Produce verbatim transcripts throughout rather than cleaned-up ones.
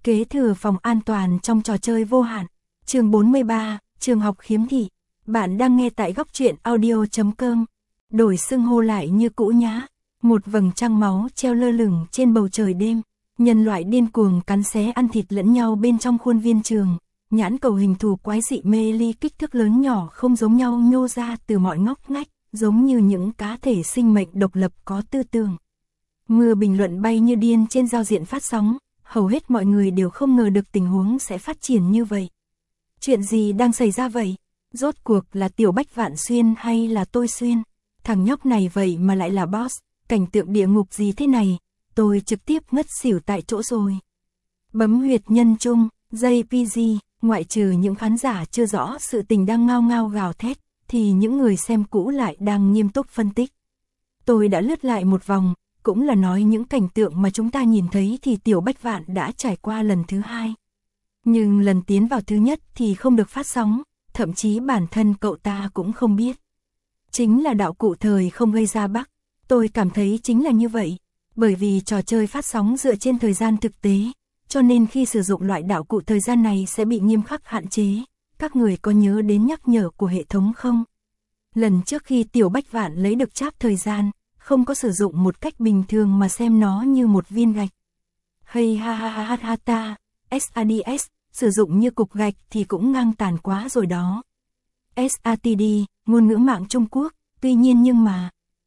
Kế thừa phòng an toàn trong trò chơi vô hạn. Chương bốn mươi ba, trường học khiếm thị. Bạn đang nghe tại góc truyện audio chấm com. Đổi xưng hô lại như cũ nhá. Một vầng trăng máu treo lơ lửng trên bầu trời đêm. Nhân loại điên cuồng cắn xé ăn thịt lẫn nhau bên trong khuôn viên trường. Nhãn cầu hình thù quái dị mê ly kích thước lớn nhỏ không giống nhau nhô ra từ mọi ngóc ngách, giống như những cá thể sinh mệnh độc lập có tư tưởng. Mưa bình luận bay như điên trên giao diện phát sóng, hầu hết mọi người đều không ngờ được tình huống sẽ phát triển như vậy. Chuyện gì đang xảy ra vậy? Rốt cuộc là Tiểu Bách Vạn Xuyên hay là tôi Xuyên? Thằng nhóc này vậy mà lại là boss, cảnh tượng địa ngục gì thế này? Tôi trực tiếp ngất xỉu tại chỗ rồi. Bấm huyệt nhân trung, jê pê giê, ngoại trừ những khán giả chưa rõ sự tình đang ngao ngao gào thét, thì những người xem cũ lại đang nghiêm túc phân tích. Tôi đã lướt lại một vòng, cũng là nói những cảnh tượng mà chúng ta nhìn thấy thì Tiểu Bách Vạn đã trải qua lần thứ hai. Nhưng lần tiến vào thứ nhất thì không được phát sóng, thậm chí bản thân cậu ta cũng không biết. Chính là đạo cụ thời không gây ra bug, tôi cảm thấy chính là như vậy, bởi vì trò chơi phát sóng dựa trên thời gian thực tế, cho nên khi sử dụng loại đạo cụ thời gian này sẽ bị nghiêm khắc hạn chế. Các người có nhớ đến nhắc nhở của hệ thống không? Lần trước khi Tiểu Bách Vạn lấy được cháp thời gian, không có sử dụng một cách bình thường mà xem nó như một viên gạch. Hay ha ha ha ha ha ta, sát, sử dụng như cục gạch thì cũng ngang tàn quá rồi đó. sát, ngôn ngữ mạng Trung Quốc, tuy nhiên nhưng mà...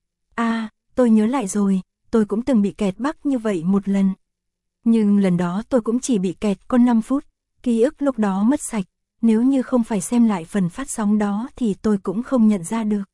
À, tôi nhớ lại rồi, tôi cũng từng bị kẹt bug như vậy một lần. Nhưng lần đó tôi cũng chỉ bị kẹt có năm phút, ký ức lúc đó mất sạch, nếu như không phải xem lại phần phát sóng đó thì tôi cũng không nhận ra được.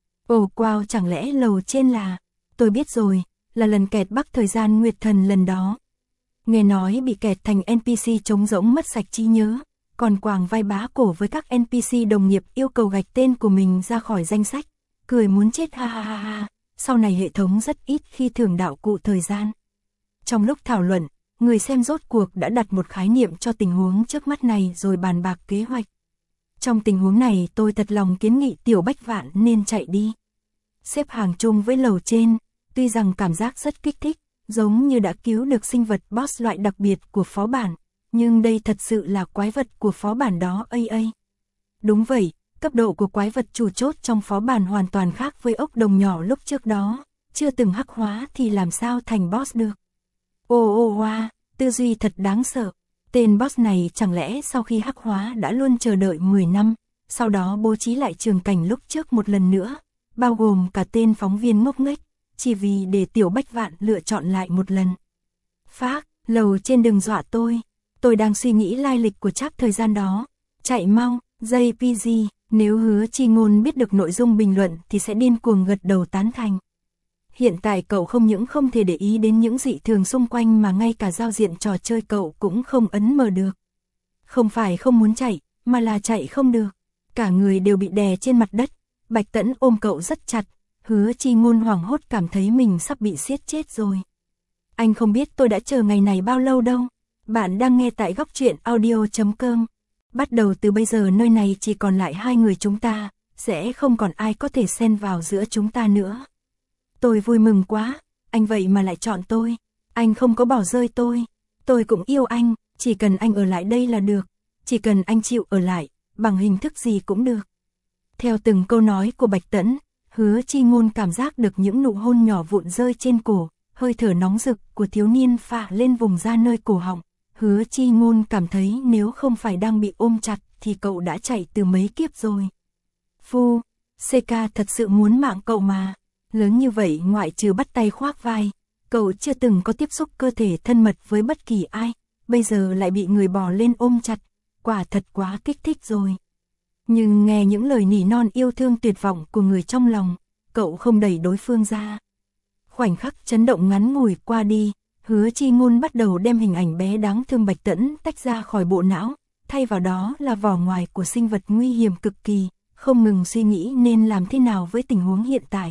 Ồ wow, chẳng lẽ lầu trên là... Tôi biết rồi, là lần kẹt bug thời gian Nguyệt Thần lần đó. Nghe nói bị kẹt thành en pê xê trống rỗng mất sạch trí nhớ, còn quàng vai bá cổ với các en pê xê đồng nghiệp yêu cầu gạch tên của mình ra khỏi danh sách, cười muốn chết ha ha ha ha, sau này hệ thống rất ít khi thưởng đạo cụ thời gian. Trong lúc thảo luận, người xem rốt cuộc đã đặt một khái niệm cho tình huống trước mắt này rồi bàn bạc kế hoạch. Trong tình huống này tôi thật lòng kiến nghị Tiểu Bách Vạn nên chạy đi. Xếp hàng chung với lầu trên, tuy rằng cảm giác rất kích thích, giống như đã cứu được sinh vật boss loại đặc biệt của phó bản, nhưng đây thật sự là quái vật của phó bản đó a a. Đúng vậy, cấp độ của quái vật chủ chốt trong phó bản hoàn toàn khác với ốc đồng nhỏ lúc trước đó, chưa từng hắc hóa thì làm sao thành boss được. Ô ô hoa, tư duy thật đáng sợ, tên boss này chẳng lẽ sau khi hắc hóa đã luôn chờ đợi mười năm, sau đó bố trí lại trường cảnh lúc trước một lần nữa, bao gồm cả tên phóng viên ngốc nghếch, chỉ vì để Tiểu Bách Vạn lựa chọn lại một lần. Phác, lầu trên đừng dọa tôi, tôi đang suy nghĩ lai lịch của cháp thời gian đó, chạy mau, jê pê giê, nếu Hứa Chi Ngôn biết được nội dung bình luận thì sẽ điên cuồng gật đầu tán thành. Hiện tại cậu không những không thể để ý đến những dị thường xung quanh mà ngay cả giao diện trò chơi cậu cũng không ấn mở được. Không phải không muốn chạy, mà là chạy không được. Cả người đều bị đè trên mặt đất, Bạch Tẫn ôm cậu rất chặt, Hứa Chi Ngôn hoảng hốt cảm thấy mình sắp bị siết chết rồi. Anh không biết tôi đã chờ ngày này bao lâu đâu. Bạn đang nghe tại góc truyện audio chấm com. Bắt đầu từ bây giờ nơi này chỉ còn lại hai người chúng ta, sẽ không còn ai có thể xen vào giữa chúng ta nữa. Tôi vui mừng quá, anh vậy mà lại chọn tôi. Anh không có bỏ rơi tôi. Tôi cũng yêu anh, chỉ cần anh ở lại đây là được. Chỉ cần anh chịu ở lại, bằng hình thức gì cũng được. Theo từng câu nói của Bạch Tẫn, Hứa Chi Ngôn cảm giác được những nụ hôn nhỏ vụn rơi trên cổ, hơi thở nóng rực của thiếu niên phả lên vùng da nơi cổ họng. Hứa Chi Ngôn cảm thấy nếu không phải đang bị ôm chặt thì cậu đã chạy từ mấy kiếp rồi. Phu, xê ca thật sự muốn mạng cậu mà. Lớn như vậy ngoại trừ bắt tay khoác vai, cậu chưa từng có tiếp xúc cơ thể thân mật với bất kỳ ai, bây giờ lại bị người bò lên ôm chặt, quả thật quá kích thích rồi. Nhưng nghe những lời nỉ non yêu thương tuyệt vọng của người trong lòng, cậu không đẩy đối phương ra. Khoảnh khắc chấn động ngắn ngủi qua đi, Hứa Chi Ngôn bắt đầu đem hình ảnh bé đáng thương Bạch Tẫn tách ra khỏi bộ não, thay vào đó là vỏ ngoài của sinh vật nguy hiểm cực kỳ, không ngừng suy nghĩ nên làm thế nào với tình huống hiện tại.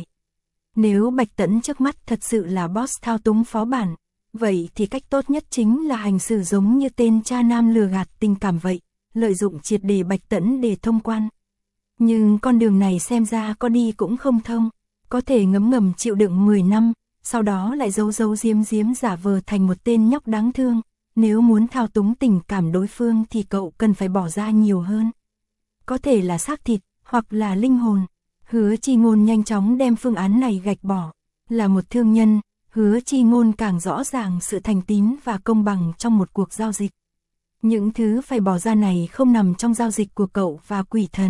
Nếu Bạch Tẫn trước mắt thật sự là boss thao túng phó bản, vậy thì cách tốt nhất chính là hành xử giống như tên cha nam lừa gạt tình cảm vậy, lợi dụng triệt để Bạch Tẫn để thông quan. Nhưng con đường này xem ra có đi cũng không thông, có thể ngấm ngầm chịu đựng mười năm, sau đó lại giấu giấu giếm giếm giả vờ thành một tên nhóc đáng thương, Nếu muốn thao túng tình cảm đối phương thì cậu cần phải bỏ ra nhiều hơn. Có thể là xác thịt, hoặc là linh hồn. Hứa Chi Ngôn nhanh chóng đem phương án này gạch bỏ. Là một thương nhân, Hứa Chi Ngôn càng rõ ràng sự thành tín và công bằng trong một cuộc giao dịch. Những thứ phải bỏ ra này không nằm trong giao dịch của cậu và quỷ thần.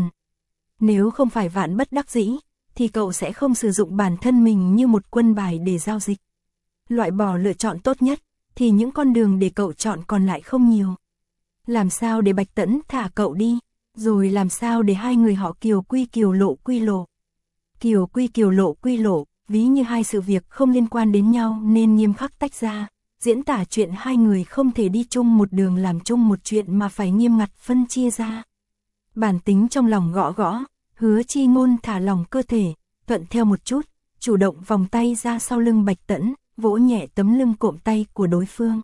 Nếu không phải vạn bất đắc dĩ, thì cậu sẽ không sử dụng bản thân mình như một quân bài để giao dịch. Loại bỏ lựa chọn tốt nhất, thì những con đường để cậu chọn còn lại không nhiều. Làm sao để Bạch Tẫn thả cậu đi, rồi làm sao để hai người họ kiều quy kiều lộ quy lộ. Kiều quy kiều lộ quy lộ, ví như hai sự việc không liên quan đến nhau nên nghiêm khắc tách ra, diễn tả chuyện hai người không thể đi chung một đường làm chung một chuyện mà phải nghiêm ngặt phân chia ra. Bản tính trong lòng gõ gõ, Hứa Chi Ngôn thả lòng cơ thể, thuận theo một chút, chủ động vòng tay ra sau lưng Bạch Tẫn, vỗ nhẹ tấm lưng cộm tay của đối phương.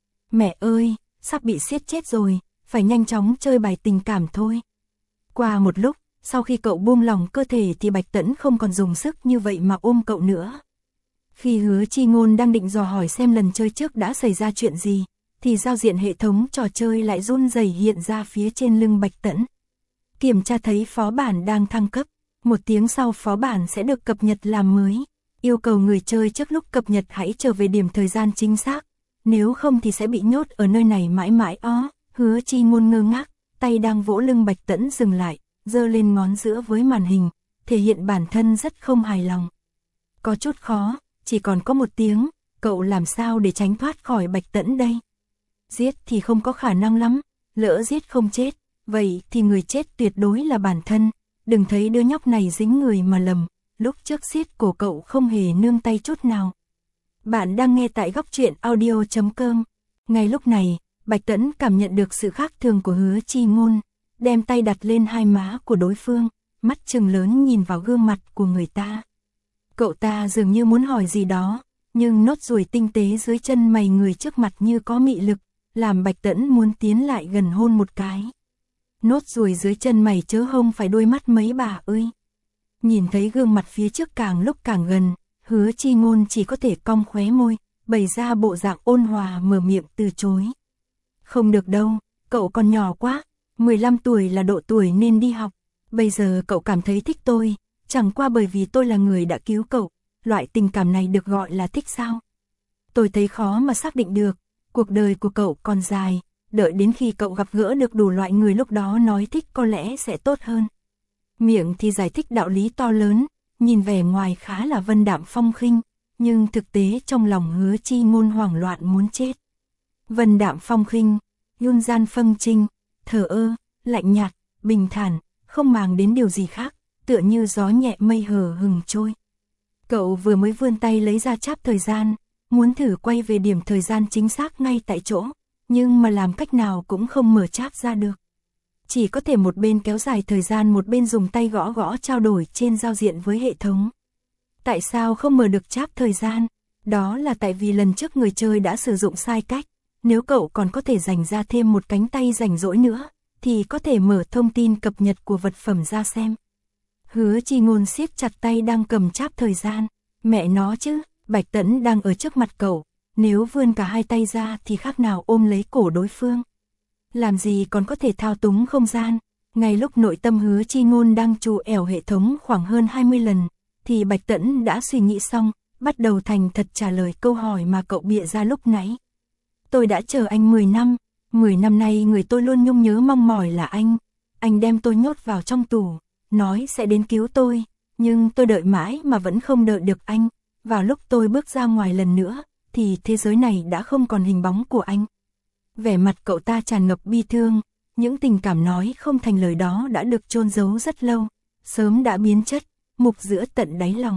Mẹ ơi, sắp bị siết chết rồi, phải nhanh chóng chơi bài tình cảm thôi. Qua một lúc, sau khi cậu buông lòng cơ thể thì Bạch Tẫn không còn dùng sức như vậy mà ôm cậu nữa. Khi Hứa Chi Ngôn đang định dò hỏi xem lần chơi trước đã xảy ra chuyện gì, thì giao diện hệ thống trò chơi lại run rẩy hiện ra phía trên lưng Bạch Tẫn. Kiểm tra thấy phó bản đang thăng cấp, một tiếng sau phó bản sẽ được cập nhật làm mới. Yêu cầu người chơi trước lúc cập nhật hãy trở về điểm thời gian chính xác, nếu không thì sẽ bị nhốt ở nơi này mãi mãi. Ó, Hứa Chi Ngôn ngơ ngác, tay đang vỗ lưng Bạch Tẫn dừng lại, giơ lên ngón giữa với màn hình, thể hiện bản thân rất không hài lòng. Có chút khó, chỉ còn có một tiếng, cậu làm sao để tránh thoát khỏi Bạch Tẫn đây? Giết thì không có khả năng lắm, lỡ giết không chết, vậy thì người chết tuyệt đối là bản thân, đừng thấy đứa nhóc này dính người mà lầm, lúc trước siết cổ cậu không hề nương tay chút nào. Bạn đang nghe tại góc truyện audio chấm com. Ngay lúc này, Bạch Tẫn cảm nhận được sự khác thường của Hứa Chi Ngôn, đem tay đặt lên hai má của đối phương, mắt trừng lớn nhìn vào gương mặt của người ta. Cậu ta dường như muốn hỏi gì đó, nhưng nốt ruồi tinh tế dưới chân mày người trước mặt như có mị lực, làm Bạch Tẫn muốn tiến lại gần hôn một cái. Nốt ruồi dưới chân mày chớ không phải đôi mắt mấy bà ơi. Nhìn thấy gương mặt phía trước càng lúc càng gần, Hứa Chi Ngôn chỉ có thể cong khóe môi, bày ra bộ dạng ôn hòa mở miệng từ chối. Không được đâu, cậu còn nhỏ quá, mười lăm tuổi là độ tuổi nên đi học. Bây giờ cậu cảm thấy thích tôi, chẳng qua bởi vì tôi là người đã cứu cậu, loại tình cảm này được gọi là thích sao? Tôi thấy khó mà xác định được, cuộc đời của cậu còn dài, đợi đến khi cậu gặp gỡ được đủ loại người lúc đó nói thích có lẽ sẽ tốt hơn. Miệng thì giải thích đạo lý to lớn, nhìn vẻ ngoài khá là vân đạm phong khinh, nhưng thực tế trong lòng Hứa Chi Ngôn hoảng loạn muốn chết. Vân đạm phong khinh, yun gian phân trinh, thờ ơ, lạnh nhạt, bình thản, không màng đến điều gì khác, tựa như gió nhẹ mây hờ hừng trôi. Cậu vừa mới vươn tay lấy ra cháp thời gian, muốn thử quay về điểm thời gian chính xác ngay tại chỗ, nhưng mà làm cách nào cũng không mở cháp ra được. Chỉ có thể một bên kéo dài thời gian một bên dùng tay gõ gõ trao đổi trên giao diện với hệ thống. Tại sao không mở được cháp thời gian? Đó là tại vì lần trước người chơi đã sử dụng sai cách. Nếu cậu còn có thể dành ra thêm một cánh tay rảnh rỗi nữa, thì có thể mở thông tin cập nhật của vật phẩm ra xem. Hứa Chi Ngôn siết chặt tay đang cầm cháp thời gian. Mẹ nó chứ, Bạch Tẫn đang ở trước mặt cậu, nếu vươn cả hai tay ra thì khác nào ôm lấy cổ đối phương. Làm gì còn có thể thao túng không gian. Ngay lúc nội tâm Hứa Chi Ngôn đang trù ẻo hệ thống khoảng hơn hai mươi lần, thì Bạch Tẫn đã suy nghĩ xong, bắt đầu thành thật trả lời câu hỏi mà cậu bịa ra lúc nãy. Tôi đã chờ anh mười năm, mười năm nay người tôi luôn nhung nhớ mong mỏi là anh. Anh đem tôi nhốt vào trong tù, nói sẽ đến cứu tôi, nhưng tôi đợi mãi mà vẫn không đợi được anh. Vào lúc tôi bước ra ngoài lần nữa, thì thế giới này đã không còn hình bóng của anh. Vẻ mặt cậu ta tràn ngập bi thương, những tình cảm nói không thành lời đó đã được chôn giấu rất lâu, sớm đã biến chất, mục giữa tận đáy lòng.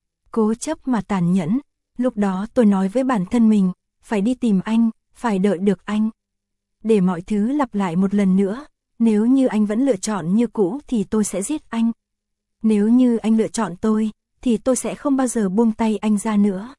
Cố chấp mà tàn nhẫn, lúc đó tôi nói với bản thân mình, phải đi tìm anh, phải đợi được anh. Để mọi thứ lặp lại một lần nữa, nếu như anh vẫn lựa chọn như cũ thì tôi sẽ giết anh. Nếu như anh lựa chọn tôi, thì tôi sẽ không bao giờ buông tay anh ra nữa.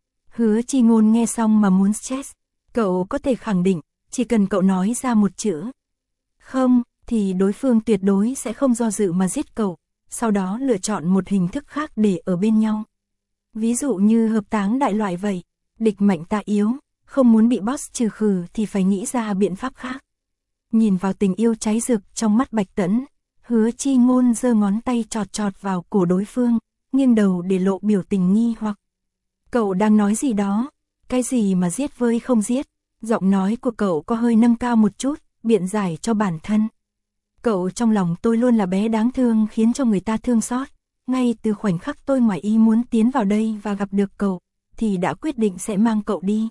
Hứa Chi Ngôn nghe xong mà muốn stress. Cậu có thể khẳng định, chỉ cần cậu nói ra một chữ không, thì đối phương tuyệt đối sẽ không do dự mà giết cậu, sau đó lựa chọn một hình thức khác để ở bên nhau. Ví dụ như hợp táng đại loại vậy, địch mạnh ta yếu, Không muốn bị boss trừ khử thì phải nghĩ ra biện pháp khác. Nhìn vào tình yêu cháy rực trong mắt Bạch Tẫn, Hứa Chi Ngôn giơ ngón tay chọt chọt vào cổ đối phương, nghiêng đầu để lộ biểu tình nghi hoặc. Cậu đang nói gì đó? Cái gì mà giết với không giết? Giọng nói của cậu có hơi nâng cao một chút, biện giải cho bản thân. Cậu trong lòng tôi luôn là bé đáng thương khiến cho người ta thương xót. Ngay từ khoảnh khắc tôi ngoài ý muốn tiến vào đây và gặp được cậu, thì đã quyết định sẽ mang cậu đi.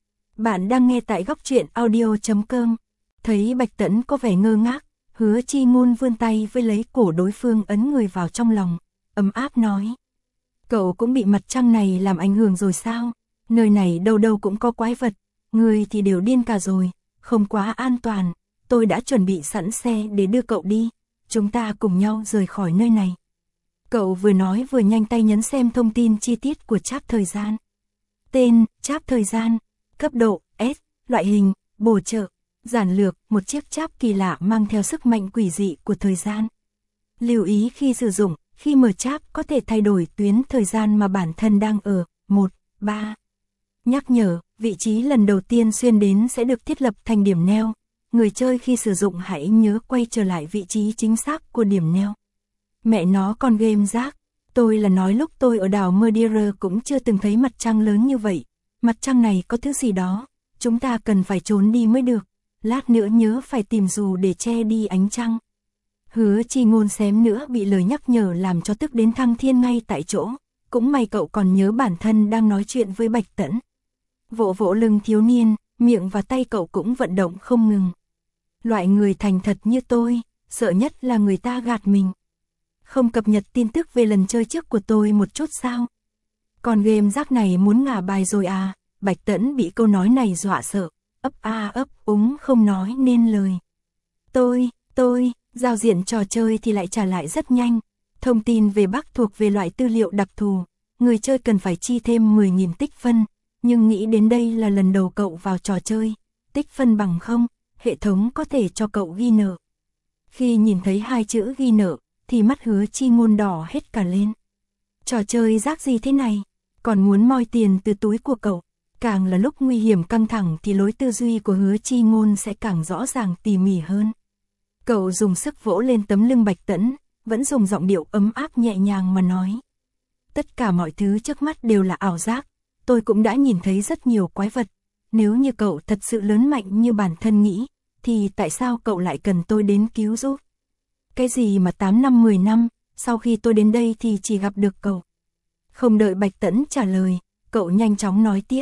Bạn đang nghe tại góc truyện audio chấm com. Thấy Bạch Tẫn có vẻ ngơ ngác, Hứa Chi Ngôn vươn tay với lấy cổ đối phương ấn người vào trong lòng, ấm áp nói. Cậu cũng bị mặt trăng này làm ảnh hưởng rồi sao? Nơi này đâu đâu cũng có quái vật, người thì đều điên cả rồi, không quá an toàn. Tôi đã chuẩn bị sẵn xe để đưa cậu đi, chúng ta cùng nhau rời khỏi nơi này. Cậu vừa nói vừa nhanh tay nhấn xem thông tin chi tiết của cháp thời gian. Tên, cháp thời gian, cấp độ, S, loại hình, bổ trợ, giản lược, một chiếc cháp kỳ lạ mang theo sức mạnh quỷ dị của thời gian. Lưu ý khi sử dụng, khi mở cháp có thể thay đổi tuyến thời gian mà bản thân đang ở, một, ba. Nhắc nhở, vị trí lần đầu tiên xuyên đến sẽ được thiết lập thành điểm neo. Người chơi khi sử dụng hãy nhớ quay trở lại vị trí chính xác của điểm neo. Mẹ nó con game rác, tôi là nói lúc tôi ở đảo Madeira cũng chưa từng thấy mặt trăng lớn như vậy. Mặt trăng này có thứ gì đó, chúng ta cần phải trốn đi mới được. Lát nữa nhớ phải tìm dù để che đi ánh trăng. Hứa Chi Ngôn xém nữa bị lời nhắc nhở làm cho tức đến thăng thiên ngay tại chỗ. Cũng may cậu còn nhớ bản thân đang nói chuyện với Bạch Tẫn. Vỗ vỗ lưng thiếu niên, miệng và tay cậu cũng vận động không ngừng. Loại người thành thật như tôi, sợ nhất là người ta gạt mình. Không cập nhật tin tức về lần chơi trước của tôi một chút sao? Còn game rác này muốn ngả bài rồi à? Bạch Tẫn bị câu nói này dọa sợ, ấp a ấp úng không nói nên lời. Tôi, tôi, giao diện trò chơi thì lại trả lại rất nhanh. Thông tin về Bắc thuộc về loại tư liệu đặc thù, người chơi cần phải chi thêm mười nghìn tích phân, nhưng nghĩ đến đây là lần đầu cậu vào trò chơi, tích phân bằng không, hệ thống có thể cho cậu ghi nợ. Khi nhìn thấy hai chữ ghi nợ, thì mắt Hứa Chi Ngôn đỏ hết cả lên. Trò chơi rác gì thế này, còn muốn moi tiền từ túi của cậu. Càng là lúc nguy hiểm căng thẳng thì lối tư duy của Hứa Chi Ngôn sẽ càng rõ ràng tỉ mỉ hơn. Cậu dùng sức vỗ lên tấm lưng Bạch Tẫn, vẫn dùng giọng điệu ấm áp nhẹ nhàng mà nói. Tất cả mọi thứ trước mắt đều là ảo giác, tôi cũng đã nhìn thấy rất nhiều quái vật. Nếu như cậu thật sự lớn mạnh như bản thân nghĩ, thì tại sao cậu lại cần tôi đến cứu giúp? Cái gì mà tám năm mười năm, sau khi tôi đến đây thì chỉ gặp được cậu. Không đợi Bạch Tẫn trả lời, cậu nhanh chóng nói tiếp.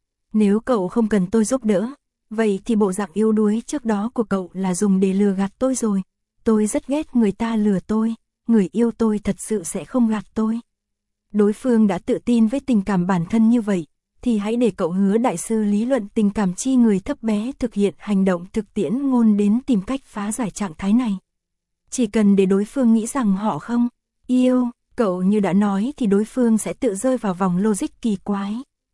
Nếu cậu không cần tôi giúp đỡ, vậy thì bộ dạng yếu đuối trước đó của cậu là dùng để lừa gạt tôi rồi. Tôi rất ghét người ta lừa tôi, người yêu tôi thật sự sẽ không gạt tôi. Đối phương đã tự tin với tình cảm bản thân như vậy, thì hãy để cậu Hứa đại sư lý luận tình cảm chi người thấp bé thực hiện hành động thực tiễn ngôn đến tìm cách phá giải trạng thái này. Chỉ cần để đối phương nghĩ rằng họ không yêu cậu như đã nói thì đối phương sẽ tự rơi vào vòng logic kỳ quái.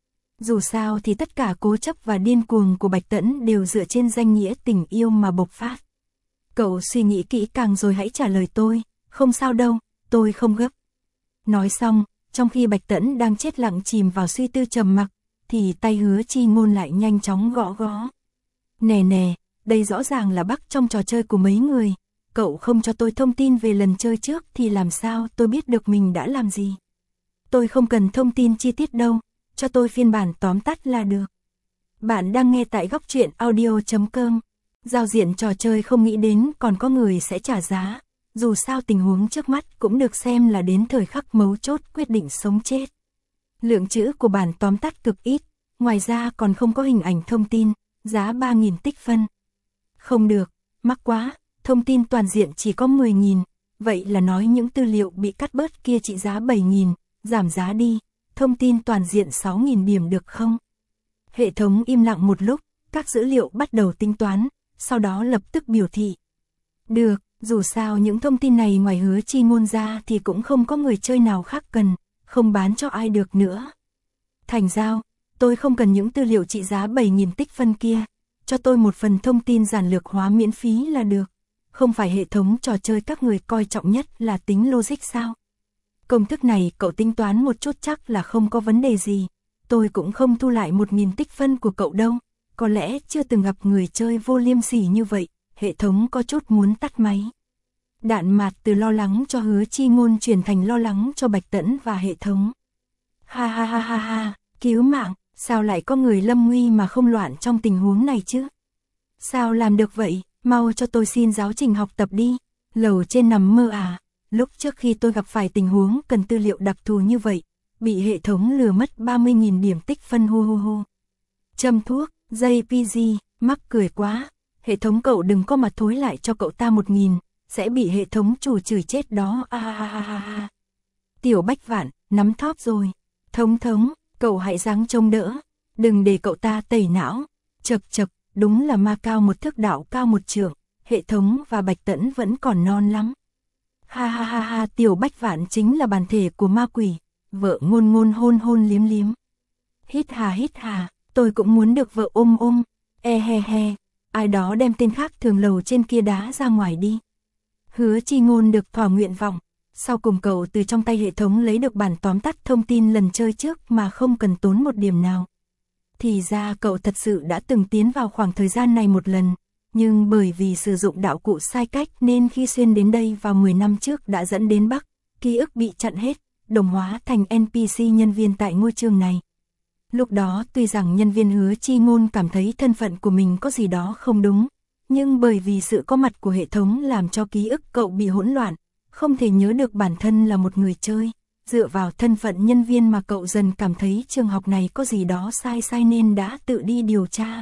Dù sao thì tất cả cố chấp và điên cuồng của Bạch Tẫn đều dựa trên danh nghĩa tình yêu mà bộc phát. Cậu suy nghĩ kỹ càng rồi hãy trả lời tôi, không sao đâu, tôi không gấp. Nói xong, trong khi Bạch Tẫn đang chết lặng chìm vào suy tư trầm mặc, thì tay Hứa Chi Ngôn lại nhanh chóng gõ gõ. Nè nè, đây rõ ràng là bug trong trò chơi của mấy người. Cậu không cho tôi thông tin về lần chơi trước thì làm sao tôi biết được mình đã làm gì. Tôi không cần thông tin chi tiết đâu, cho tôi phiên bản tóm tắt là được. Bạn đang nghe tại góc truyện audio chấm com. Giao diện trò chơi không nghĩ đến còn có người sẽ trả giá. Dù sao tình huống trước mắt cũng được xem là đến thời khắc mấu chốt quyết định sống chết. Lượng chữ của bản tóm tắt cực ít, ngoài ra còn không có hình ảnh thông tin, giá ba nghìn tích phân. Không được, mắc quá, thông tin toàn diện chỉ có mười nghìn, vậy là nói những tư liệu bị cắt bớt kia trị giá bảy nghìn, giảm giá đi, thông tin toàn diện sáu nghìn điểm được không? Hệ thống im lặng một lúc, các dữ liệu bắt đầu tính toán, sau đó lập tức biểu thị. Được, dù sao những thông tin này ngoài Hứa Chi Ngôn ra thì cũng không có người chơi nào khác cần, không bán cho ai được nữa. Thành giao, tôi không cần những tư liệu trị giá bảy nghìn tích phân kia, cho tôi một phần thông tin giản lược hóa miễn phí là được. Không phải hệ thống trò chơi các người coi trọng nhất là tính logic sao? Công thức này cậu tính toán một chút chắc là không có vấn đề gì. tôi cũng không thu lại một nghìn tích phân của cậu đâu. Có lẽ chưa từng gặp người chơi vô liêm sỉ như vậy, hệ thống có chút muốn tắt máy. Đạn mạt từ lo lắng cho Hứa Chi Ngôn chuyển thành lo lắng cho Bạch Tẫn và hệ thống. Ha ha ha ha ha, cứu mạng, sao lại có người lâm nguy mà không loạn trong tình huống này chứ? Sao làm được vậy, mau cho tôi xin giáo trình học tập đi. Lầu trên nằm mơ à, lúc trước khi tôi gặp phải tình huống cần tư liệu đặc thù như vậy, bị hệ thống lừa mất ba mươi nghìn điểm tích phân hu hu hu. Châm thuốc, jê pê giê, mắc cười quá, hệ thống cậu đừng có mà thối lại cho cậu ta một nghìn, sẽ bị hệ thống chủ chửi chết đó. A ha ha ha ha. Tiểu Bách Vạn, nắm thóp rồi. Thống thống, cậu hãy ráng trông đỡ, đừng để cậu ta tẩy não. Chật chật, đúng là ma cao một thước đạo cao một trượng, hệ thống và Bạch Tẫn vẫn còn non lắm. Ha ha ha ha, Tiểu Bách Vạn chính là bản thể của ma quỷ, vợ ngôn ngôn hôn hôn liếm liếm. Hít hà hít hà, tôi cũng muốn được vợ ôm ôm, e he he, ai đó đem tên khác thường lầu trên kia đá ra ngoài đi. Hứa Chi Ngôn được thỏa nguyện vọng, sau cùng cậu từ trong tay hệ thống lấy được bản tóm tắt thông tin lần chơi trước mà không cần tốn một điểm nào. Thì ra cậu thật sự đã từng tiến vào khoảng thời gian này một lần, nhưng bởi vì sử dụng đạo cụ sai cách nên khi xuyên đến đây vào mười năm trước đã dẫn đến Bắc, ký ức bị chặn hết, đồng hóa thành en pê xê nhân viên tại ngôi trường này. Lúc đó tuy rằng nhân viên Hứa Chi Ngôn cảm thấy thân phận của mình có gì đó không đúng, nhưng bởi vì sự có mặt của hệ thống làm cho ký ức cậu bị hỗn loạn, không thể nhớ được bản thân là một người chơi. Dựa vào thân phận nhân viên mà cậu dần cảm thấy trường học này có gì đó sai sai nên đã tự đi điều tra.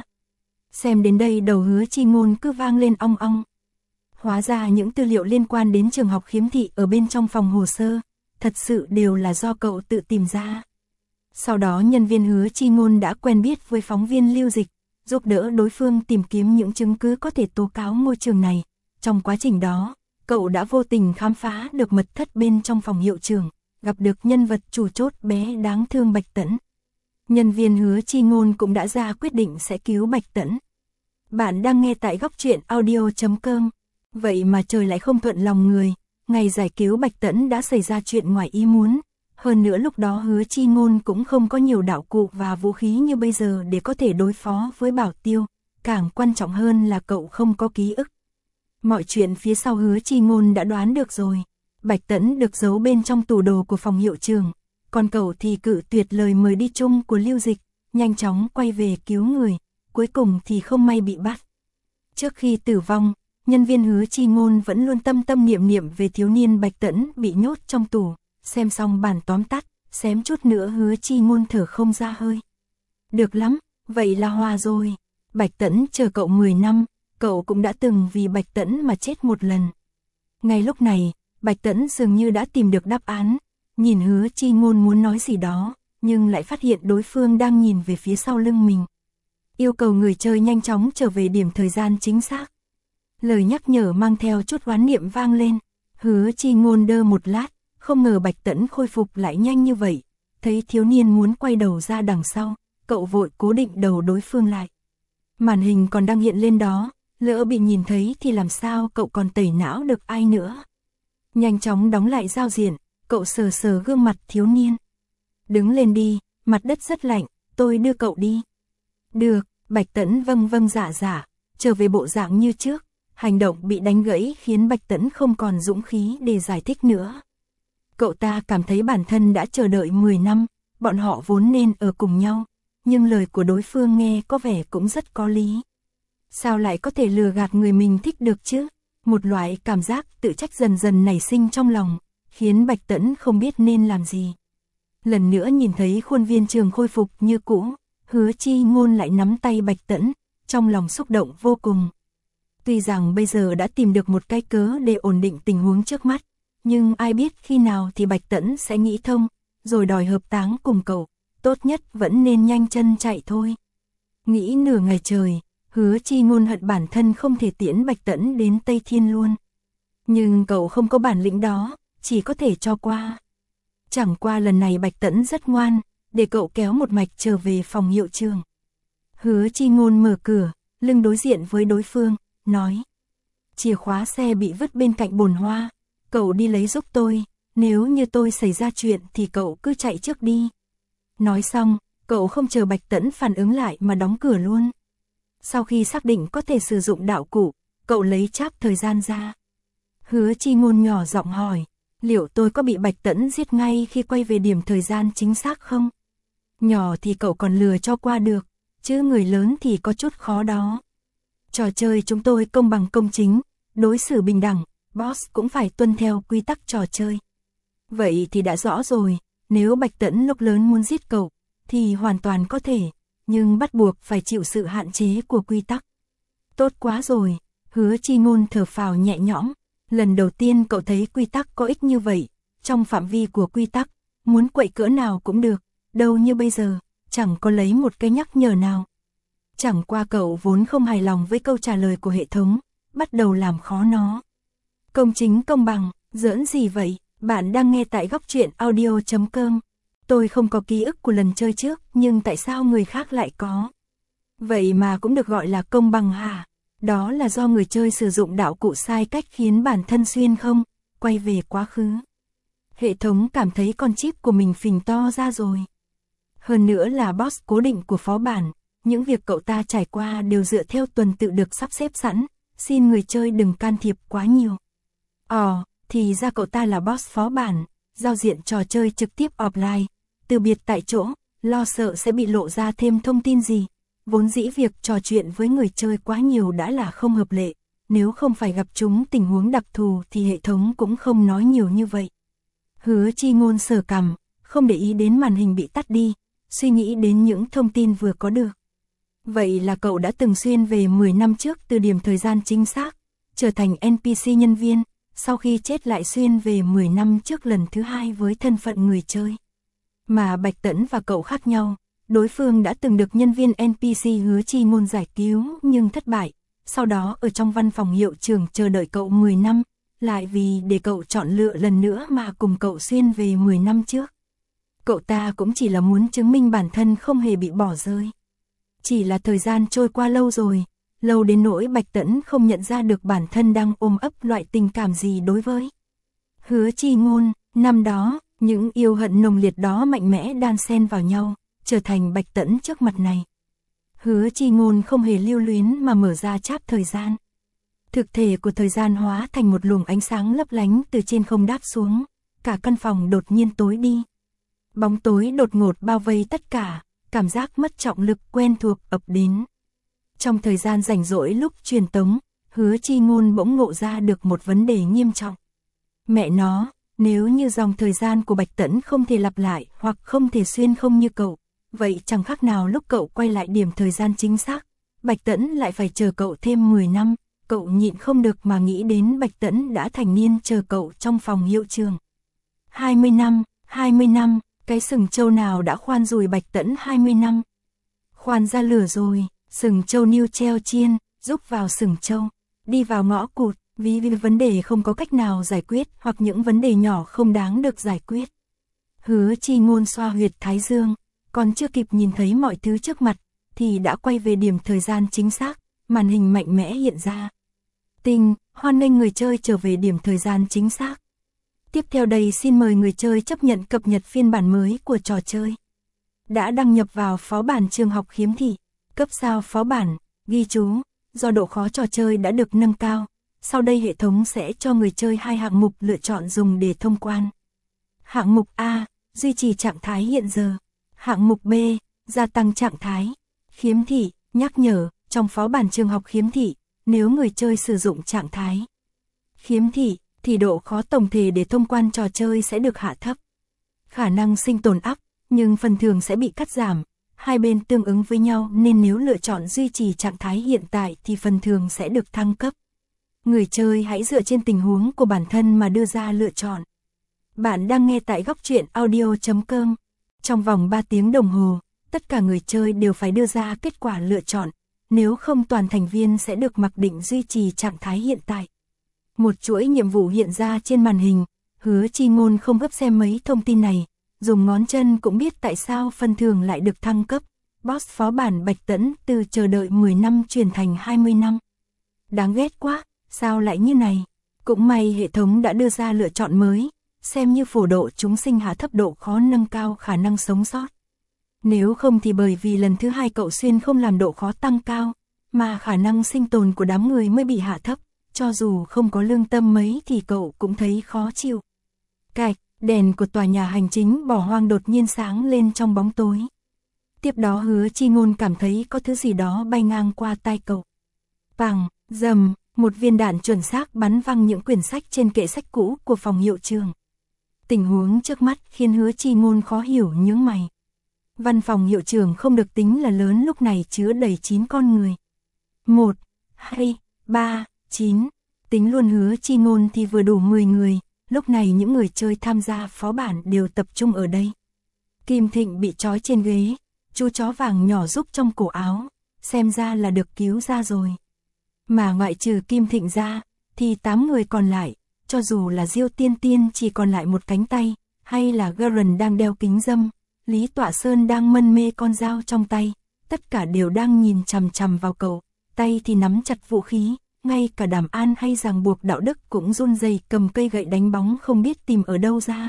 Xem đến đây đầu Hứa Chi Ngôn cứ vang lên ong ong. Hóa ra những tư liệu liên quan đến trường học khiếm thị ở bên trong phòng hồ sơ, thật sự đều là do cậu tự tìm ra. Sau đó nhân viên Hứa Chi Ngôn đã quen biết với phóng viên Lưu Dịch, giúp đỡ đối phương tìm kiếm những chứng cứ có thể tố cáo ngôi trường này. Trong quá trình đó, cậu đã vô tình khám phá được mật thất bên trong phòng hiệu trưởng, gặp được nhân vật chủ chốt bé đáng thương Bạch Tẫn. Nhân viên Hứa Chi Ngôn cũng đã ra quyết định sẽ cứu Bạch Tẫn. Bạn đang nghe tại góc truyện audio chấm com. Vậy mà trời lại không thuận lòng người, ngày giải cứu Bạch Tẫn đã xảy ra chuyện ngoài ý muốn. Hơn nữa lúc đó Hứa Chi Ngôn cũng không có nhiều đạo cụ và vũ khí như bây giờ để có thể đối phó với Bảo Tiêu. Càng quan trọng hơn là cậu không có ký ức. Mọi chuyện phía sau Hứa Chi Ngôn đã đoán được rồi. Bạch Tẫn được giấu bên trong tủ đồ của phòng hiệu trưởng, còn cậu thì cự tuyệt lời mời đi chung của Lưu Dịch, nhanh chóng quay về cứu người, cuối cùng thì không may bị bắt. Trước khi tử vong, nhân viên Hứa Chi Ngôn vẫn luôn tâm tâm niệm niệm về thiếu niên Bạch Tẫn bị nhốt trong tủ, xem xong bản tóm tắt, xém chút nữa Hứa Chi Ngôn thở không ra hơi. Được lắm, vậy là hòa rồi. Bạch Tẫn chờ cậu mười năm, cậu cũng đã từng vì Bạch Tẫn mà chết một lần. Ngay lúc này, Bạch Tẫn dường như đã tìm được đáp án, nhìn Hứa Chi Ngôn muốn nói gì đó, nhưng lại phát hiện đối phương đang nhìn về phía sau lưng mình. Yêu cầu người chơi nhanh chóng trở về điểm thời gian chính xác. Lời nhắc nhở mang theo chút oán niệm vang lên, Hứa Chi Ngôn đơ một lát, không ngờ Bạch Tẫn khôi phục lại nhanh như vậy. Thấy thiếu niên muốn quay đầu ra đằng sau, cậu vội cố định đầu đối phương lại. Màn hình còn đang hiện lên đó, lỡ bị nhìn thấy thì làm sao cậu còn tẩy não được ai nữa. Nhanh chóng đóng lại giao diện, cậu sờ sờ gương mặt thiếu niên. Đứng lên đi, mặt đất rất lạnh, tôi đưa cậu đi. Được, Bạch Tẫn vâng vâng dạ dạ, trở về bộ dạng như trước. Hành động bị đánh gãy khiến Bạch Tẫn không còn dũng khí để giải thích nữa. Cậu ta cảm thấy bản thân đã chờ đợi mười năm, bọn họ vốn nên ở cùng nhau, nhưng lời của đối phương nghe có vẻ cũng rất có lý. Sao lại có thể lừa gạt người mình thích được chứ? Một loại cảm giác tự trách dần dần nảy sinh trong lòng, khiến Bạch Tẫn không biết nên làm gì. Lần nữa nhìn thấy khuôn viên trường khôi phục như cũ, Hứa Chi Ngôn lại nắm tay Bạch Tẫn, trong lòng xúc động vô cùng. Tuy rằng bây giờ đã tìm được một cái cớ để ổn định tình huống trước mắt, nhưng ai biết khi nào thì Bạch Tẫn sẽ nghĩ thông, rồi đòi hợp táng cùng cậu, tốt nhất vẫn nên nhanh chân chạy thôi. Nghĩ nửa ngày trời, Hứa Chi Ngôn hận bản thân không thể tiễn Bạch Tẫn đến Tây Thiên luôn. Nhưng cậu không có bản lĩnh đó, chỉ có thể cho qua. Chẳng qua lần này Bạch Tẫn rất ngoan, để cậu kéo một mạch trở về phòng hiệu trường. Hứa Chi Ngôn mở cửa, lưng đối diện với đối phương, nói. Chìa khóa xe bị vứt bên cạnh bồn hoa, cậu đi lấy giúp tôi, nếu như tôi xảy ra chuyện thì cậu cứ chạy trước đi. Nói xong, cậu Cậu không chờ Bạch Tẫn phản ứng lại mà đóng cửa luôn. Sau khi xác định có thể sử dụng đạo cụ, cậu lấy cháp thời gian ra. Hứa Chi Ngôn nhỏ giọng hỏi, liệu tôi có bị Bạch Tẫn giết ngay khi quay về điểm thời gian chính xác không? Nhỏ thì cậu còn lừa cho qua được, chứ người lớn thì có chút khó đó. Trò chơi chúng tôi công bằng công chính, đối xử bình đẳng, boss cũng phải tuân theo quy tắc trò chơi. Vậy thì đã rõ rồi, nếu Bạch Tẫn lúc lớn muốn giết cậu, thì hoàn toàn có thể, nhưng bắt buộc phải chịu sự hạn chế của quy tắc. Tốt quá rồi, Hứa Chi Ngôn thở phào nhẹ nhõm, lần đầu tiên cậu thấy quy tắc có ích như vậy, trong phạm vi của quy tắc, muốn quậy cỡ nào cũng được, đâu như bây giờ, chẳng có lấy một cái nhắc nhở nào. Chẳng qua cậu vốn không hài lòng với câu trả lời của hệ thống, bắt đầu làm khó nó. Công chính công bằng, giỡn gì vậy? Bạn đang nghe tại góc truyện audio chấm com. Tôi không có ký ức của lần chơi trước, nhưng tại sao người khác lại có? Vậy mà cũng được gọi là công bằng hả? Đó là do người chơi sử dụng đạo cụ sai cách khiến bản thân xuyên không, quay về quá khứ. Hệ thống cảm thấy con chip của mình phình to ra rồi. Hơn nữa là boss cố định của phó bản, những việc cậu ta trải qua đều dựa theo tuần tự được sắp xếp sẵn, xin người chơi đừng can thiệp quá nhiều. Ồ, thì ra cậu ta là boss phó bản, giao diện trò chơi trực tiếp offline, từ biệt tại chỗ, lo sợ sẽ bị lộ ra thêm thông tin gì. Vốn dĩ việc trò chuyện với người chơi quá nhiều đã là không hợp lệ, nếu không phải gặp chúng tình huống đặc thù thì hệ thống cũng không nói nhiều như vậy. Hứa Chi Ngôn sờ cằm, không để ý đến màn hình bị tắt đi, suy nghĩ đến những thông tin vừa có được. Vậy là cậu đã từng xuyên về mười năm trước từ điểm thời gian chính xác, trở thành en pê xê nhân viên, sau khi chết lại xuyên về mười năm trước lần thứ hai với thân phận người chơi. Mà Bạch Tẫn và cậu khác nhau, đối phương đã từng được nhân viên en pê xê Hứa Chi Ngôn giải cứu nhưng thất bại, sau đó ở trong văn phòng hiệu trưởng chờ đợi cậu mười năm, lại vì để cậu chọn lựa lần nữa mà cùng cậu xuyên về mười năm trước. Cậu ta cũng chỉ là muốn chứng minh bản thân không hề bị bỏ rơi. Chỉ là thời gian trôi qua lâu rồi, lâu đến nỗi Bạch Tẫn không nhận ra được bản thân đang ôm ấp loại tình cảm gì đối với Hứa Chi Ngôn. Năm đó, những yêu hận nồng liệt đó mạnh mẽ đan xen vào nhau, trở thành Bạch Tẫn trước mặt này. Hứa Chi Ngôn không hề lưu luyến mà mở ra cháp thời gian. Thực thể của thời gian hóa thành một luồng ánh sáng lấp lánh từ trên không đáp xuống, cả căn phòng đột nhiên tối đi. Bóng tối đột ngột bao vây tất cả, cảm giác mất trọng lực quen thuộc ập đến. Trong thời gian rảnh rỗi lúc truyền tống, Hứa Chi Ngôn bỗng ngộ ra được một vấn đề nghiêm trọng. Mẹ nó, nếu như dòng thời gian của Bạch Tẫn không thể lặp lại hoặc không thể xuyên không như cậu, vậy chẳng khác nào lúc cậu quay lại điểm thời gian chính xác, Bạch Tẫn lại phải chờ cậu thêm mười năm, cậu nhịn không được mà nghĩ đến Bạch Tẫn đã thành niên chờ cậu trong phòng hiệu trường. hai mươi năm, hai mươi năm, cái sừng trâu nào đã khoan rùi Bạch Tẫn hai mươi năm? Khoan ra lửa rồi, sừng trâu niu treo chiên, rúc vào sừng trâu, đi vào ngõ cụt, vì vì vấn đề không có cách nào giải quyết hoặc những vấn đề nhỏ không đáng được giải quyết. Hứa Chi Ngôn xoa huyệt thái dương, còn chưa kịp nhìn thấy mọi thứ trước mặt, thì đã quay về điểm thời gian chính xác, màn hình mạnh mẽ hiện ra. Tinh, hoan nghênh người chơi trở về điểm thời gian chính xác. Tiếp theo đây xin mời người chơi chấp nhận cập nhật phiên bản mới của trò chơi. Đã đăng nhập vào phó bản trường học khiếm thị, cấp sao phó bản, ghi chú, do độ khó trò chơi đã được nâng cao, sau đây hệ thống sẽ cho người chơi hai hạng mục lựa chọn dùng để thông quan. Hạng mục A, duy trì trạng thái hiện giờ. Hạng mục B, gia tăng trạng thái. Khiếm thị, nhắc nhở, trong phó bản trường học khiếm thị, nếu người chơi sử dụng trạng thái khiếm thị, thì độ khó tổng thể để thông quan trò chơi sẽ được hạ thấp. Khả năng sinh tồn ắp, nhưng phần thưởng sẽ bị cắt giảm, hai bên tương ứng với nhau nên nếu lựa chọn duy trì trạng thái hiện tại thì phần thưởng sẽ được thăng cấp. Người chơi hãy dựa trên tình huống của bản thân mà đưa ra lựa chọn. Bạn đang nghe tại góc truyện audio chấm com. Trong vòng ba tiếng đồng hồ, tất cả người chơi đều phải đưa ra kết quả lựa chọn, nếu không toàn thành viên sẽ được mặc định duy trì trạng thái hiện tại. Một chuỗi nhiệm vụ hiện ra trên màn hình, Hứa Chi Ngôn không gấp xem mấy thông tin này, dùng ngón chân cũng biết tại sao phần thưởng lại được thăng cấp. Boss phó bản Bạch Tẫn từ chờ đợi mười năm chuyển thành hai mươi năm. Đáng ghét quá, sao lại như này? Cũng may hệ thống đã đưa ra lựa chọn mới, xem như phổ độ chúng sinh hạ thấp độ khó nâng cao khả năng sống sót. Nếu không thì bởi vì lần thứ hai cậu xuyên không làm độ khó tăng cao, mà khả năng sinh tồn của đám người mới bị hạ thấp, cho dù không có lương tâm mấy thì cậu cũng thấy khó chịu. Cạch, đèn của tòa nhà hành chính bỏ hoang đột nhiên sáng lên trong bóng tối. Tiếp đó Hứa Chi Ngôn cảm thấy có thứ gì đó bay ngang qua tai cậu. Pằng, rầm, một viên đạn chuẩn xác bắn văng những quyển sách trên kệ sách cũ của phòng hiệu trưởng. Tình huống trước mắt khiến Hứa Chi Ngôn khó hiểu nhướng mày. Văn phòng hiệu trưởng không được tính là lớn, lúc này chứa đầy chín con người. Một, hai, ba, chín. Tính luôn Hứa Chi Ngôn thì vừa đủ mười người, lúc này những người chơi tham gia phó bản đều tập trung ở đây. Kim Thịnh bị trói trên ghế, chú chó vàng nhỏ giúp trong cổ áo, xem ra là được cứu ra rồi. Mà ngoại trừ Kim Thịnh ra, thì tám người còn lại, cho dù là Diêu Tiên Tiên chỉ còn lại một cánh tay, hay là Garen đang đeo kính râm, Lý Tọa Sơn đang mân mê con dao trong tay, tất cả đều đang nhìn chằm chằm vào cậu, tay thì nắm chặt vũ khí, ngay cả Đàm An hay ràng buộc đạo đức cũng run rẩy cầm cây gậy đánh bóng không biết tìm ở đâu ra.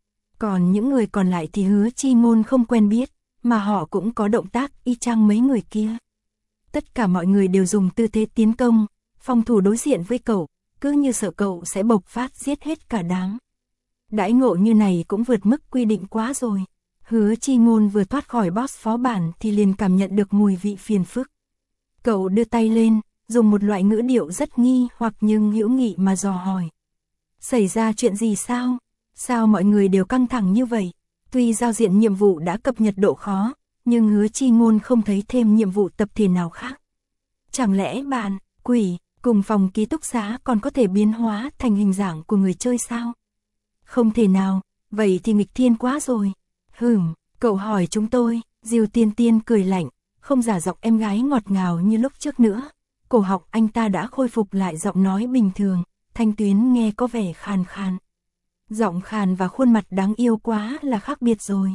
Còn những người còn lại thì Hứa Chi Ngôn không quen biết, mà họ cũng có động tác y chang mấy người kia. Tất cả mọi người đều dùng tư thế tiến công, phòng thủ đối diện với cậu, cứ như sợ cậu sẽ bộc phát giết hết cả đám. Đãi ngộ như này cũng vượt mức quy định quá rồi. Hứa Chi Ngôn vừa thoát khỏi boss phó bản thì liền cảm nhận được mùi vị phiền phức. Cậu đưa tay lên, dùng một loại ngữ điệu rất nghi hoặc nhưng hữu nghị mà dò hỏi. Xảy ra chuyện gì sao? Sao mọi người đều căng thẳng như vậy? Tuy giao diện nhiệm vụ đã cập nhật độ khó, nhưng Hứa Chi Ngôn không thấy thêm nhiệm vụ tập thể nào khác. Chẳng lẽ bạn, quỷ, cùng phòng ký túc xá còn có thể biến hóa thành hình dạng của người chơi sao? Không thể nào, vậy thì nghịch thiên quá rồi. Hửm, cậu hỏi chúng tôi, Diêu Tiên Tiên cười lạnh, không giả giọng em gái ngọt ngào như lúc trước nữa. Cổ họng anh ta đã khôi phục lại giọng nói bình thường, thanh tuyến nghe có vẻ khàn khàn. Giọng khàn và khuôn mặt đáng yêu quá là khác biệt rồi.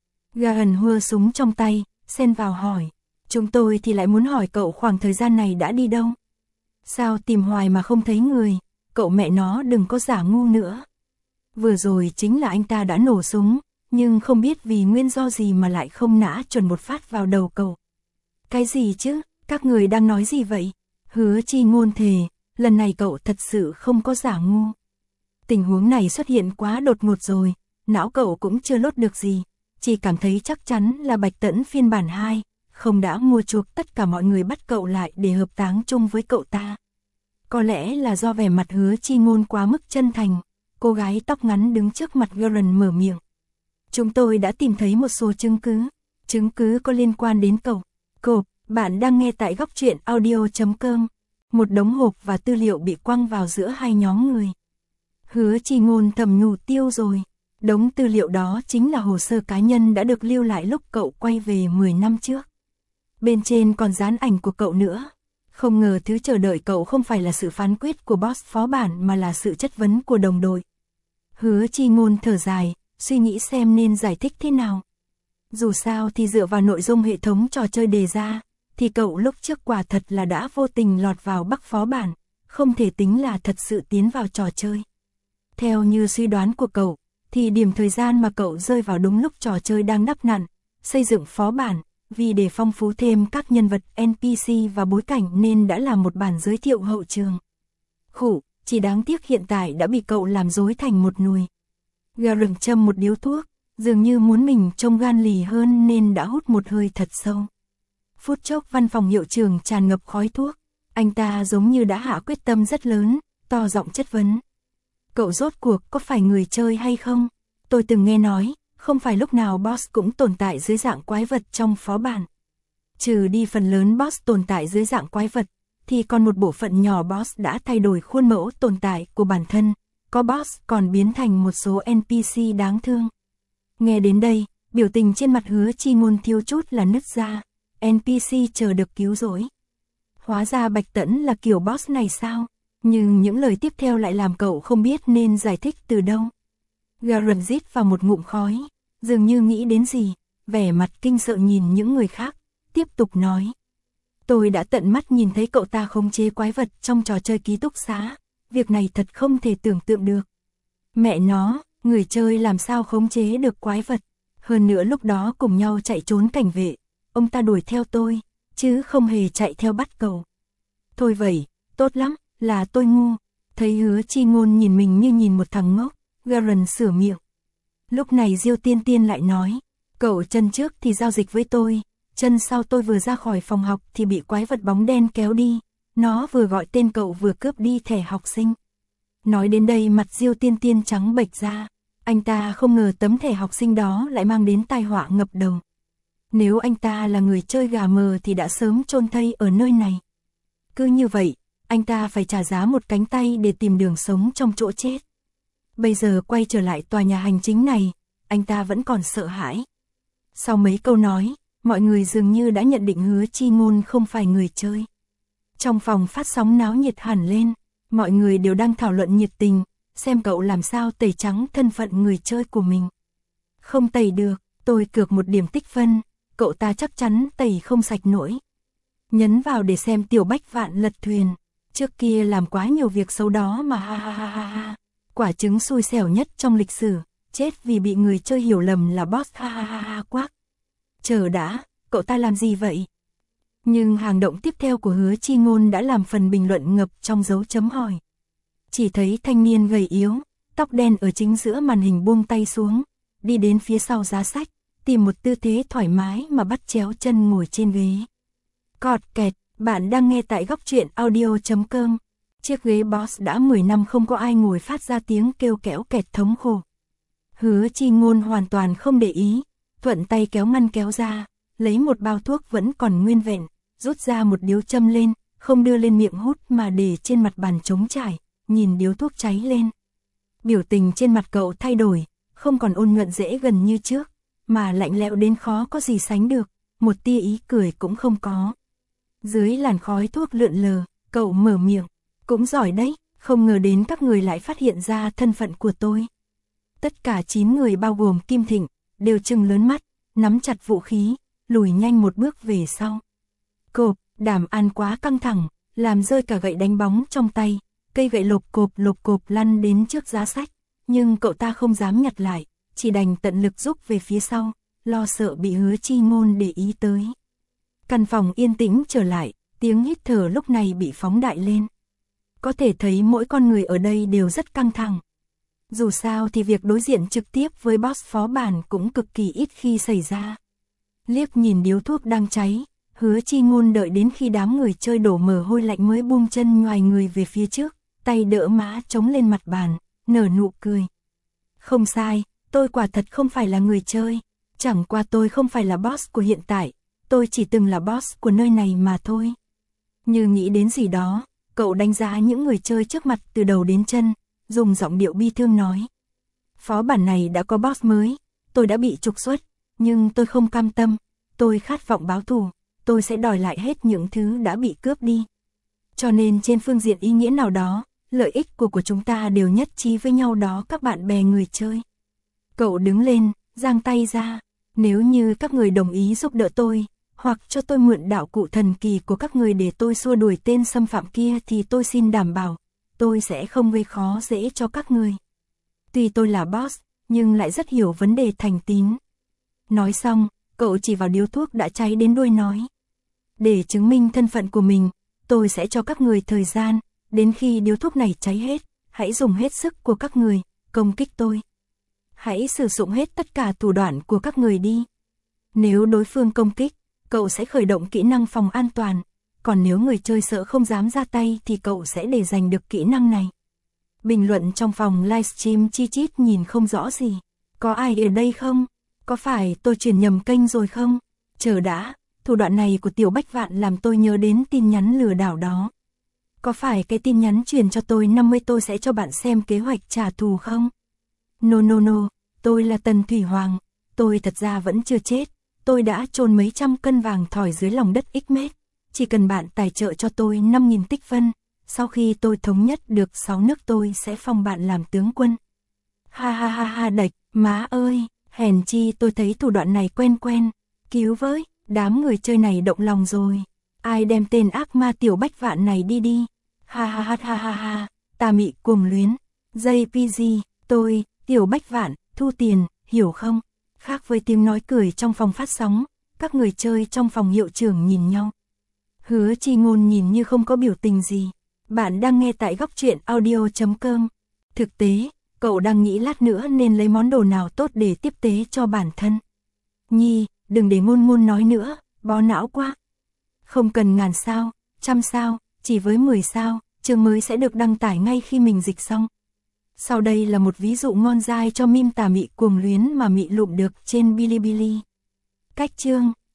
Garen hua súng trong tay, xen vào hỏi. Chúng tôi thì lại muốn hỏi cậu khoảng thời gian này đã đi đâu? Sao tìm hoài mà không thấy người? Cậu mẹ nó đừng có giả ngu nữa. Vừa rồi chính là anh ta đã nổ súng, nhưng không biết vì nguyên do gì mà lại không nã chuẩn một phát vào đầu cậu. Cái gì chứ? Các người đang nói gì vậy? Hứa Chi Ngôn thề, lần này cậu thật sự không có giả ngu. Tình huống này xuất hiện quá đột ngột rồi, não cậu cũng chưa lốt được gì, chỉ cảm thấy chắc chắn là Bạch Tẫn phiên bản hai, không đã mua chuộc tất cả mọi người bắt cậu lại để hợp táng chung với cậu ta. Có lẽ là do vẻ mặt Hứa Chi Ngôn quá mức chân thành, cô gái tóc ngắn đứng trước mặt Garen mở miệng. Chúng tôi đã tìm thấy một số chứng cứ, chứng cứ có liên quan đến cậu. Cộp, bạn đang nghe tại góc truyện audio chấm com. Một đống hộp và tư liệu bị quăng vào giữa hai nhóm người. Hứa Chi Ngôn thầm nhủ tiêu rồi. Đống tư liệu đó chính là hồ sơ cá nhân đã được lưu lại lúc cậu quay về mười năm trước. Bên trên còn dán ảnh của cậu nữa. Không ngờ thứ chờ đợi cậu không phải là sự phán quyết của boss phó bản mà là sự chất vấn của đồng đội. Hứa Chi Ngôn thở dài, suy nghĩ xem nên giải thích thế nào. Dù sao thì dựa vào nội dung hệ thống trò chơi đề ra, thì cậu lúc trước quả thật là đã vô tình lọt vào Bắc phó bản, không thể tính là thật sự tiến vào trò chơi. Theo như suy đoán của cậu, thì điểm thời gian mà cậu rơi vào đúng lúc trò chơi đang đắp nặn, xây dựng phó bản, vì để phong phú thêm các nhân vật en pê xê và bối cảnh nên đã làm một bản giới thiệu hậu trường. Khủ, chỉ đáng tiếc hiện tại đã bị cậu làm rối thành một nùi. Garen châm một điếu thuốc, dường như muốn mình trông gan lì hơn nên đã hút một hơi thật sâu. Phút chốc văn phòng hiệu trưởng tràn ngập khói thuốc, anh ta giống như đã hạ quyết tâm rất lớn, to giọng chất vấn. Cậu rốt cuộc có phải người chơi hay không? Tôi từng nghe nói, không phải lúc nào boss cũng tồn tại dưới dạng quái vật trong phó bản. Trừ đi phần lớn boss tồn tại dưới dạng quái vật, thì còn một bộ phận nhỏ boss đã thay đổi khuôn mẫu tồn tại của bản thân, có boss còn biến thành một số en pê xê đáng thương. Nghe đến đây, biểu tình trên mặt Hứa Chi Ngôn thiếu chút là nứt ra, en pê xê chờ được cứu rỗi. Hóa ra Bạch Tẫn là kiểu boss này sao? Nhưng những lời tiếp theo lại làm cậu không biết nên giải thích từ đâu. Garen rít vào một ngụm khói, dường như nghĩ đến gì, vẻ mặt kinh sợ nhìn những người khác, tiếp tục nói. Tôi đã tận mắt nhìn thấy cậu ta khống chế quái vật trong trò chơi ký túc xá, việc này thật không thể tưởng tượng được. Mẹ nó, người chơi làm sao khống chế được quái vật? Hơn nữa lúc đó cùng nhau chạy trốn cảnh vệ, ông ta đuổi theo tôi, chứ không hề chạy theo bắt cậu. Thôi vậy, tốt lắm, là tôi ngu. Thấy Hứa Chi Ngôn nhìn mình như nhìn một thằng ngốc, Garen sửa miệng. Lúc này Diêu Tiên Tiên lại nói, cậu chân trước thì giao dịch với tôi, chân sau tôi vừa ra khỏi phòng học thì bị quái vật bóng đen kéo đi, nó vừa gọi tên cậu vừa cướp đi thẻ học sinh. Nói đến đây mặt Diêu Tiên Tiên trắng bệch ra, anh ta không ngờ tấm thẻ học sinh đó lại mang đến tai họa ngập đầu. Nếu anh ta là người chơi gà mờ thì đã sớm chôn thây ở nơi này. Cứ như vậy, anh ta phải trả giá một cánh tay để tìm đường sống trong chỗ chết. Bây giờ quay trở lại tòa nhà hành chính này, anh ta vẫn còn sợ hãi. Sau mấy câu nói, mọi người dường như đã nhận định Hứa Chi Ngôn không phải người chơi. Trong phòng phát sóng náo nhiệt hẳn lên, mọi người đều đang thảo luận nhiệt tình, xem cậu làm sao tẩy trắng thân phận người chơi của mình. Không tẩy được, tôi cược một điểm tích phân, cậu ta chắc chắn tẩy không sạch nổi. Nhấn vào để xem Tiểu Bách Vạn lật thuyền, trước kia làm quá nhiều việc xấu đó mà ha ha ha ha ha. Quả trứng xui xẻo nhất trong lịch sử, chết vì bị người chơi hiểu lầm là boss ha ha ha ha quắc. Chờ đã, cậu ta làm gì vậy? Nhưng hành động tiếp theo của Hứa Chi Ngôn đã làm phần bình luận ngập trong dấu chấm hỏi. Chỉ thấy thanh niên gầy yếu, tóc đen ở chính giữa màn hình buông tay xuống, đi đến phía sau giá sách, tìm một tư thế thoải mái mà bắt chéo chân ngồi trên ghế. Cọt kẹt, bạn đang nghe tại góc truyện audio chấm com. Chiếc ghế boss đã mười năm không có ai ngồi phát ra tiếng kêu kéo kẹt thống khổ. Hứa Chi Ngôn hoàn toàn không để ý, thuận tay kéo ngăn kéo ra, lấy một bao thuốc vẫn còn nguyên vẹn, rút ra một điếu châm lên, không đưa lên miệng hút mà để trên mặt bàn trống trải, nhìn điếu thuốc cháy lên. Biểu tình trên mặt cậu thay đổi, không còn ôn nhuận dễ gần như trước, mà lạnh lẽo đến khó có gì sánh được, một tia ý cười cũng không có. Dưới làn khói thuốc lượn lờ, cậu mở miệng, cũng giỏi đấy, không ngờ đến các người lại phát hiện ra thân phận của tôi. Tất cả chín người bao gồm Kim Thịnh, đều trừng lớn mắt, nắm chặt vũ khí, lùi nhanh một bước về sau. Cộp, Đàm An quá căng thẳng, làm rơi cả gậy đánh bóng trong tay, cây gậy lộp cộp lộp cộp lăn đến trước giá sách, nhưng cậu ta không dám nhặt lại, chỉ đành tận lực rúc về phía sau, lo sợ bị Hứa Chi Ngôn để ý tới. Căn phòng yên tĩnh trở lại, tiếng hít thở lúc này bị phóng đại lên. Có thể thấy mỗi con người ở đây đều rất căng thẳng. Dù sao thì việc đối diện trực tiếp với boss phó bản cũng cực kỳ ít khi xảy ra. Liếc nhìn điếu thuốc đang cháy, Hứa Chi Ngôn đợi đến khi đám người chơi đổ mồ hôi lạnh mới buông chân nhoài người về phía trước, tay đỡ má chống lên mặt bàn, nở nụ cười. Không sai, tôi quả thật không phải là người chơi, chẳng qua tôi không phải là boss của hiện tại, tôi chỉ từng là boss của nơi này mà thôi. Như nghĩ đến gì đó, cậu đánh giá những người chơi trước mặt từ đầu đến chân, dùng giọng điệu bi thương nói. Phó bản này đã có boss mới, tôi đã bị trục xuất, nhưng tôi không cam tâm, tôi khát vọng báo thù, tôi sẽ đòi lại hết những thứ đã bị cướp đi. Cho nên trên phương diện ý nghĩa nào đó, lợi ích của của chúng ta đều nhất trí với nhau đó các bạn bè người chơi. Cậu đứng lên, giang tay ra, nếu như các người đồng ý giúp đỡ tôi, hoặc cho tôi mượn đạo cụ thần kỳ của các người để tôi xua đuổi tên xâm phạm kia thì tôi xin đảm bảo, tôi sẽ không gây khó dễ cho các người. Tuy tôi là boss, nhưng lại rất hiểu vấn đề thành tín. Nói xong, cậu chỉ vào điếu thuốc đã cháy đến đuôi nói. Để chứng minh thân phận của mình, tôi sẽ cho các người thời gian, đến khi điếu thuốc này cháy hết, hãy dùng hết sức của các người, công kích tôi. Hãy sử dụng hết tất cả thủ đoạn của các người đi. Nếu đối phương công kích, cậu sẽ khởi động kỹ năng phòng an toàn, còn nếu người chơi sợ không dám ra tay thì cậu sẽ để giành được kỹ năng này. Bình luận trong phòng livestream chi chít nhìn không rõ gì. Có ai ở đây không? Có phải tôi chuyển nhầm kênh rồi không? Chờ đã, thủ đoạn này của Tiểu Bách Vạn làm tôi nhớ đến tin nhắn lừa đảo đó. Có phải cái tin nhắn truyền cho tôi năm mươi tôi sẽ cho bạn xem kế hoạch trả thù không? No no no, tôi là Tần Thủy Hoàng, tôi thật ra vẫn chưa chết, tôi đã chôn mấy trăm cân vàng thỏi dưới lòng đất X mét, chỉ cần bạn tài trợ cho tôi năm nghìn tích phân, sau khi tôi thống nhất được sáu nước tôi sẽ phong bạn làm tướng quân. Ha ha ha ha đạch, má ơi, hèn chi tôi thấy thủ đoạn này quen quen, cứu với, đám người chơi này động lòng rồi, ai đem tên ác ma Tiểu Bách Vạn này đi đi, ha ha ha ha ha ha, tà mị cuồng luyến, jay pê giê, tôi, Tiểu Bách Vạn, thu tiền, hiểu không? Khác với tiếng nói cười trong phòng phát sóng, các người chơi trong phòng hiệu trưởng nhìn nhau. Hứa Chi Ngôn nhìn như không có biểu tình gì. Bạn đang nghe tại góc truyện audio chấm com. Thực tế, cậu đang nghĩ lát nữa nên lấy món đồ nào tốt để tiếp tế cho bản thân. Nhi, đừng để Ngôn Ngôn nói nữa, bó não quá. Không cần ngàn sao, trăm sao, chỉ với mười sao, chương mới sẽ được đăng tải ngay khi mình dịch xong. Sau đây là một ví dụ ngon dai cho meme tà mị cuồng luyến mà mị lụm được trên Bilibili. Cách chương